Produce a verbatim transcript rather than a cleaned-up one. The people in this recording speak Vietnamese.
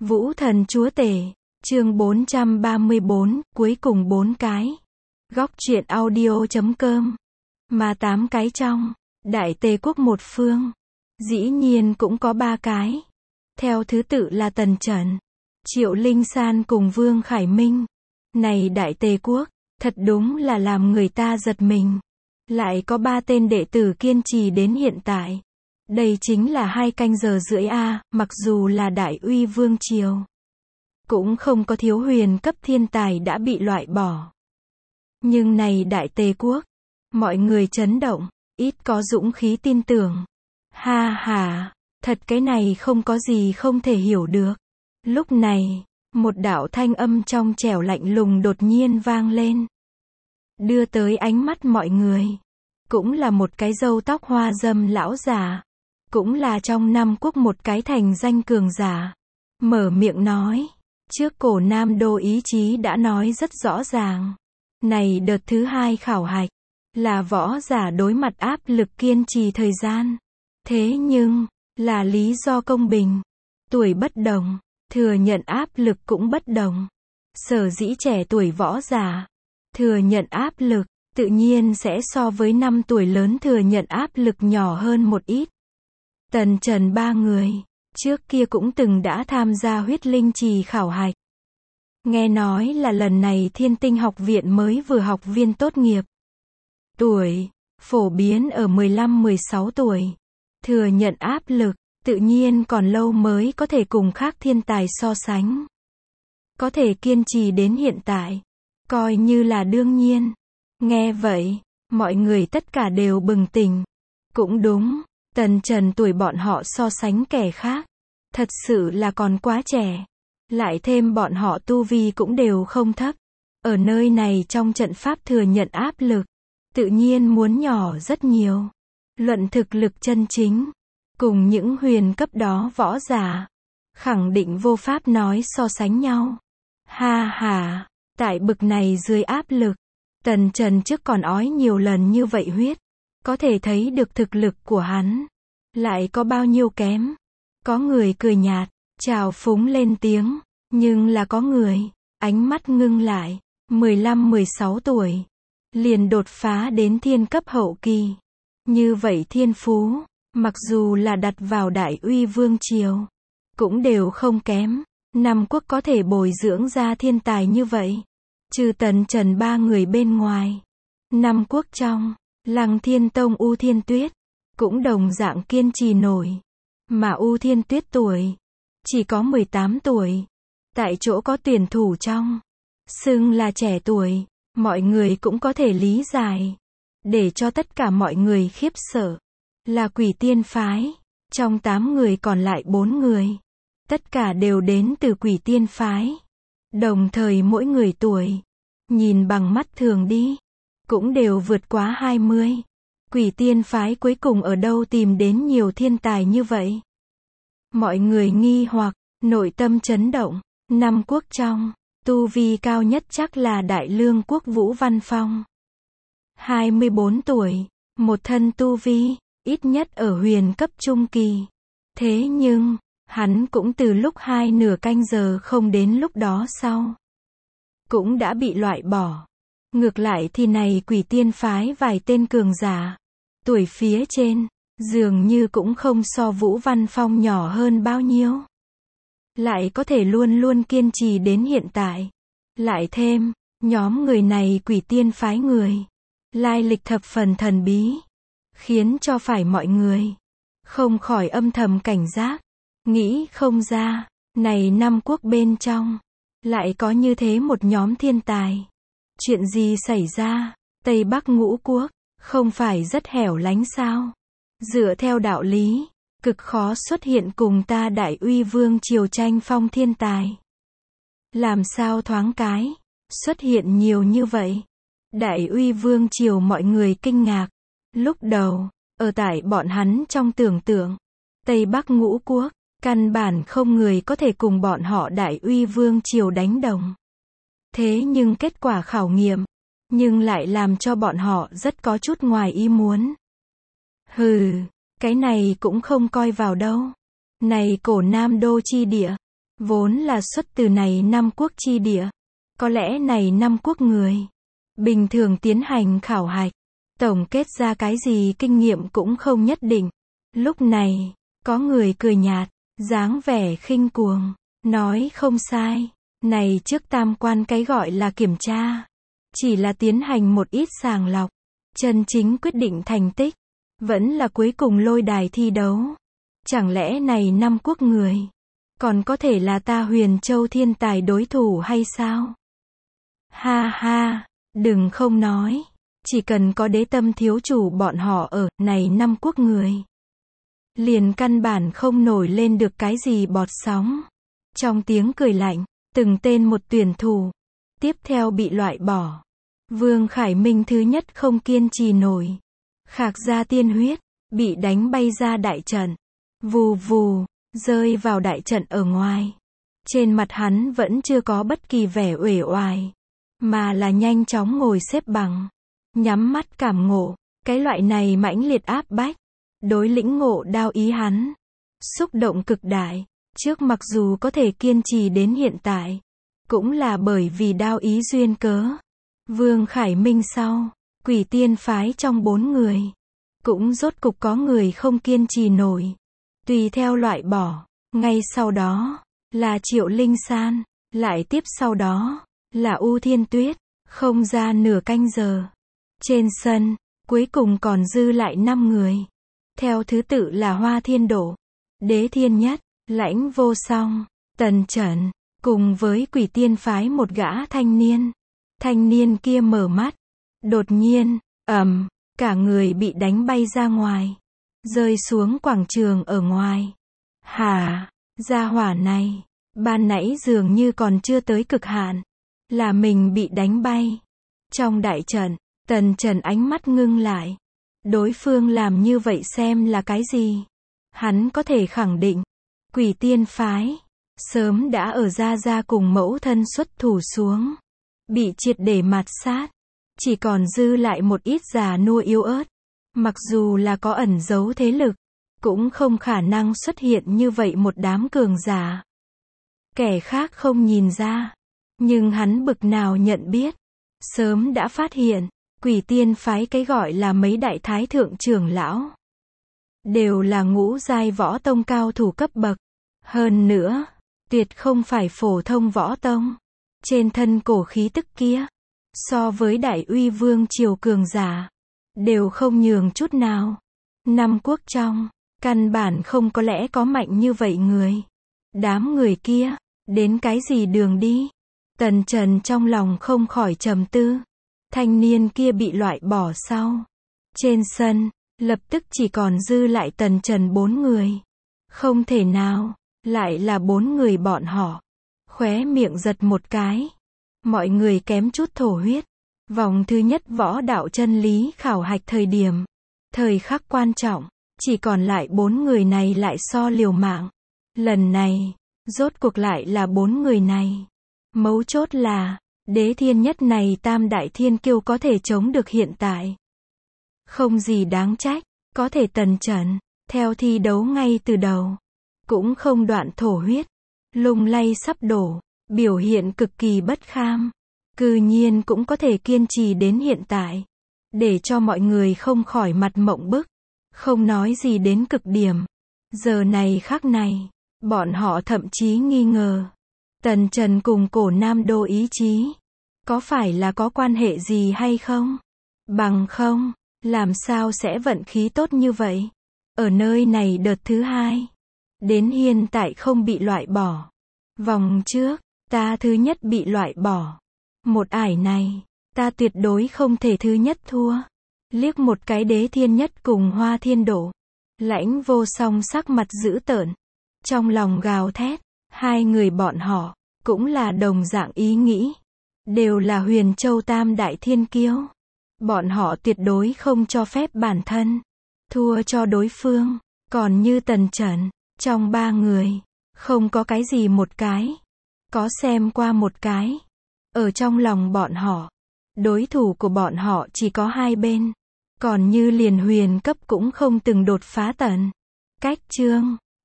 Vũ thần chúa tể, chương bốn trăm ba mươi bốn, cuối cùng bốn cái. Góc truyện audio chấm com. Mà tám cái trong, Đại Tề quốc một phương. Dĩ nhiên cũng có ba cái. Theo thứ tự là Tần Trần, Triệu Linh San cùng Vương Khải Minh. Này Đại Tề quốc, thật đúng là làm người ta giật mình. Lại có ba tên đệ tử kiên trì đến hiện tại. Đây chính là hai canh giờ rưỡi a, mặc dù là Đại Uy Vương Triều. Cũng không có thiếu huyền cấp thiên tài đã bị loại bỏ. Nhưng này Đại Tề quốc, mọi người chấn động, ít có dũng khí tin tưởng. Ha ha, thật cái này không có gì không thể hiểu được. Lúc này, một đạo thanh âm trong trẻo lạnh lùng đột nhiên vang lên. Đưa tới ánh mắt mọi người. Cũng là một cái râu tóc hoa râm lão già. Cũng là trong năm quốc một cái thành danh cường giả. Mở miệng nói. Trước cổ Nam Đô ý chí đã nói rất rõ ràng. Này đợt thứ hai khảo hạch. Là võ giả đối mặt áp lực kiên trì thời gian. Thế nhưng, là lý do công bình. Tuổi bất đồng, thừa nhận áp lực cũng bất đồng. Sở dĩ trẻ tuổi võ giả, thừa nhận áp lực, tự nhiên sẽ so với năm tuổi lớn thừa nhận áp lực nhỏ hơn một ít. Tần Trần ba người, trước kia cũng từng đã tham gia huyết linh trì khảo hạch. Nghe nói là lần này Thiên Tinh học viện mới vừa học viên tốt nghiệp. Tuổi, phổ biến ở mười lăm mười sáu tuổi. Thừa nhận áp lực, tự nhiên còn lâu mới có thể cùng khác thiên tài so sánh. Có thể kiên trì đến hiện tại, coi như là đương nhiên. Nghe vậy, mọi người tất cả đều bừng tỉnh. Cũng đúng, Tần Trần tuổi bọn họ so sánh kẻ khác, thật sự là còn quá trẻ. Lại thêm bọn họ tu vi cũng đều không thấp. Ở nơi này trong trận pháp thừa nhận áp lực, tự nhiên muốn nhỏ rất nhiều. Luận thực lực chân chính, cùng những huyền cấp đó võ giả, khẳng định vô pháp nói so sánh nhau. Ha ha, tại bực này dưới áp lực, Tần Trần trước còn ói nhiều lần như vậy huyết, có thể thấy được thực lực của hắn, lại có bao nhiêu kém. Có người cười nhạt, trào phúng lên tiếng, nhưng là có người, ánh mắt ngưng lại, mười lăm mười sáu tuổi, liền đột phá đến thiên cấp hậu kỳ. Như vậy thiên phú, mặc dù là đặt vào Đại Uy Vương Triều, cũng đều không kém. Năm quốc có thể bồi dưỡng ra thiên tài như vậy. Trừ Tần Trần ba người bên ngoài. Năm quốc trong, Lăng Thiên Tông U Thiên Tuyết, cũng đồng dạng kiên trì nổi. Mà U Thiên Tuyết tuổi, chỉ có mười tám tuổi. Tại chỗ có tuyển thủ trong, xưng là trẻ tuổi, mọi người cũng có thể lý giải. Để cho tất cả mọi người khiếp sợ, là Quỷ Tiên Phái. Trong tám người còn lại bốn người, tất cả đều đến từ Quỷ Tiên Phái. Đồng thời mỗi người tuổi, nhìn bằng mắt thường đi, cũng đều vượt quá hai mươi. Quỷ Tiên Phái cuối cùng ở đâu tìm đến nhiều thiên tài như vậy? Mọi người nghi hoặc, nội tâm chấn động. Năm quốc trong, tu vi cao nhất chắc là Đại Lương quốc Vũ Văn Phong. hai mươi bốn tuổi, một thân tu vi, ít nhất ở huyền cấp trung kỳ. Thế nhưng, hắn cũng từ lúc hai nửa canh giờ không đến lúc đó sau, cũng đã bị loại bỏ. Ngược lại thì này Quỷ Tiên Phái vài tên cường giả, tuổi phía trên, dường như cũng không so Vũ Văn Phong nhỏ hơn bao nhiêu. Lại có thể luôn luôn kiên trì đến hiện tại. Lại thêm, nhóm người này Quỷ Tiên Phái người, lai lịch thập phần thần bí, khiến cho phải mọi người không khỏi âm thầm cảnh giác, nghĩ không ra, này năm quốc bên trong, lại có như thế một nhóm thiên tài. Chuyện gì xảy ra? Tây Bắc ngũ quốc, không phải rất hẻo lánh sao? Dựa theo đạo lý, cực khó xuất hiện cùng ta Đại Uy Vương Triều tranh phong thiên tài. Làm sao thoáng cái, xuất hiện nhiều như vậy? Đại Uy Vương Triều mọi người kinh ngạc. Lúc đầu, ở tại bọn hắn trong tưởng tượng, Tây Bắc ngũ quốc, căn bản không người có thể cùng bọn họ Đại Uy Vương Triều đánh đồng. Thế nhưng kết quả khảo nghiệm, nhưng lại làm cho bọn họ rất có chút ngoài ý muốn. Hừ, cái này cũng không coi vào đâu. Này cổ Nam Đô chi địa, vốn là xuất từ này năm quốc chi địa. Có lẽ này năm quốc người bình thường tiến hành khảo hạch, tổng kết ra cái gì kinh nghiệm cũng không nhất định. Lúc này, có người cười nhạt, dáng vẻ khinh cuồng, nói không sai, này trước tam quan cái gọi là kiểm tra, chỉ là tiến hành một ít sàng lọc, chân chính quyết định thành tích, vẫn là cuối cùng lôi đài thi đấu. Chẳng lẽ này năm quốc người, còn có thể là ta Huyền Châu thiên tài đối thủ hay sao? Ha ha, đừng không nói, chỉ cần có đế tâm thiếu chủ bọn họ ở, này năm quốc người, liền căn bản không nổi lên được cái gì bọt sóng. Trong tiếng cười lạnh, từng tên một tuyển thủ, tiếp theo bị loại bỏ. Vương Khải Minh thứ nhất không kiên trì nổi. Khạc ra tiên huyết, bị đánh bay ra đại trận. Vù vù, rơi vào đại trận ở ngoài. Trên mặt hắn vẫn chưa có bất kỳ vẻ uể oải, mà là nhanh chóng ngồi xếp bằng, nhắm mắt cảm ngộ. Cái loại này mãnh liệt áp bách, đối lĩnh ngộ đao ý hắn, xúc động cực đại. Trước mặc dù có thể kiên trì đến hiện tại, cũng là bởi vì đao ý duyên cớ. Vương Khải Minh sau, Quỷ Tiên phái trong bốn người, cũng rốt cục có người không kiên trì nổi, tùy theo loại bỏ. Ngay sau đó, là Triệu Linh San, lại tiếp sau đó, là U Thiên Tuyết, không ra nửa canh giờ. Trên sân, cuối cùng còn dư lại năm người. Theo thứ tự là Hoa Thiên Đổ, Đế Thiên Nhất, Lãnh Vô Song, Tần Chẩn, cùng với Quỷ Tiên phái một gã thanh niên. Thanh niên kia mở mắt, đột nhiên, ầm, cả người bị đánh bay ra ngoài, rơi xuống quảng trường ở ngoài. Hả, gia hỏa này, ban nãy dường như còn chưa tới cực hạn, là mình bị đánh bay. Trong đại trận, Tần Trần ánh mắt ngưng lại. Đối phương làm như vậy xem là cái gì? Hắn có thể khẳng định, Quỷ Tiên phái sớm đã ở Gia Gia cùng mẫu thân xuất thủ xuống, bị triệt để mạt sát, chỉ còn dư lại một ít già nua yếu ớt. Mặc dù là có ẩn giấu thế lực, cũng không khả năng xuất hiện như vậy một đám cường giả. Kẻ khác không nhìn ra, nhưng hắn bực nào nhận biết, sớm đã phát hiện, Quỷ Tiên phái cái gọi là mấy đại thái thượng trưởng lão, đều là ngũ giai võ tông cao thủ cấp bậc. Hơn nữa, tuyệt không phải phổ thông võ tông. Trên thân cổ khí tức kia, so với đại uy vương triều cường giả, đều không nhường chút nào. Năm quốc trong, căn bản không có lẽ có mạnh như vậy người. Đám người kia, đến cái gì đường đi? Tần Trần trong lòng không khỏi trầm tư. Thanh niên kia bị loại bỏ sau. Trên sân, lập tức chỉ còn dư lại Tần Trần bốn người. Không thể nào, lại là bốn người bọn họ. Khóe miệng giật một cái. Mọi người kém chút thổ huyết. Vòng thứ nhất võ đạo chân lý khảo hạch thời điểm. Thời khắc quan trọng, chỉ còn lại bốn người này lại so liều mạng. Lần này, rốt cuộc lại là bốn người này. Mấu chốt là, Đế Thiên Nhất này tam đại thiên kiêu có thể chống được hiện tại. Không gì đáng trách, có thể Tần Trần, theo thi đấu ngay từ đầu, cũng không đoạn thổ huyết, lung lay sắp đổ, biểu hiện cực kỳ bất kham. Cư nhiên cũng có thể kiên trì đến hiện tại, để cho mọi người không khỏi mặt mộng bức, không nói gì đến cực điểm. Giờ này khắc này, bọn họ thậm chí nghi ngờ, Tần Trần cùng Cổ Nam Đô ý chí, có phải là có quan hệ gì hay không? Bằng không, làm sao sẽ vận khí tốt như vậy? Ở nơi này đợt thứ hai, đến hiện tại không bị loại bỏ. Vòng trước, ta thứ nhất bị loại bỏ. Một ải này, ta tuyệt đối không thể thứ nhất thua. Liếc một cái Đế Thiên Nhất cùng Hoa Thiên Đổ, Lãnh Vô Song sắc mặt dữ tợn, trong lòng gào thét. Hai người bọn họ, cũng là đồng dạng ý nghĩ, đều là Huyền Châu tam đại thiên kiêu. Bọn họ tuyệt đối không cho phép bản thân thua cho đối phương. Còn như Tần Trần, trong ba người, không có cái gì một cái, có xem qua một cái. Ở trong lòng bọn họ, đối thủ của bọn họ chỉ có hai bên. Còn như liền huyền cấp cũng không từng đột phá tần cách chương.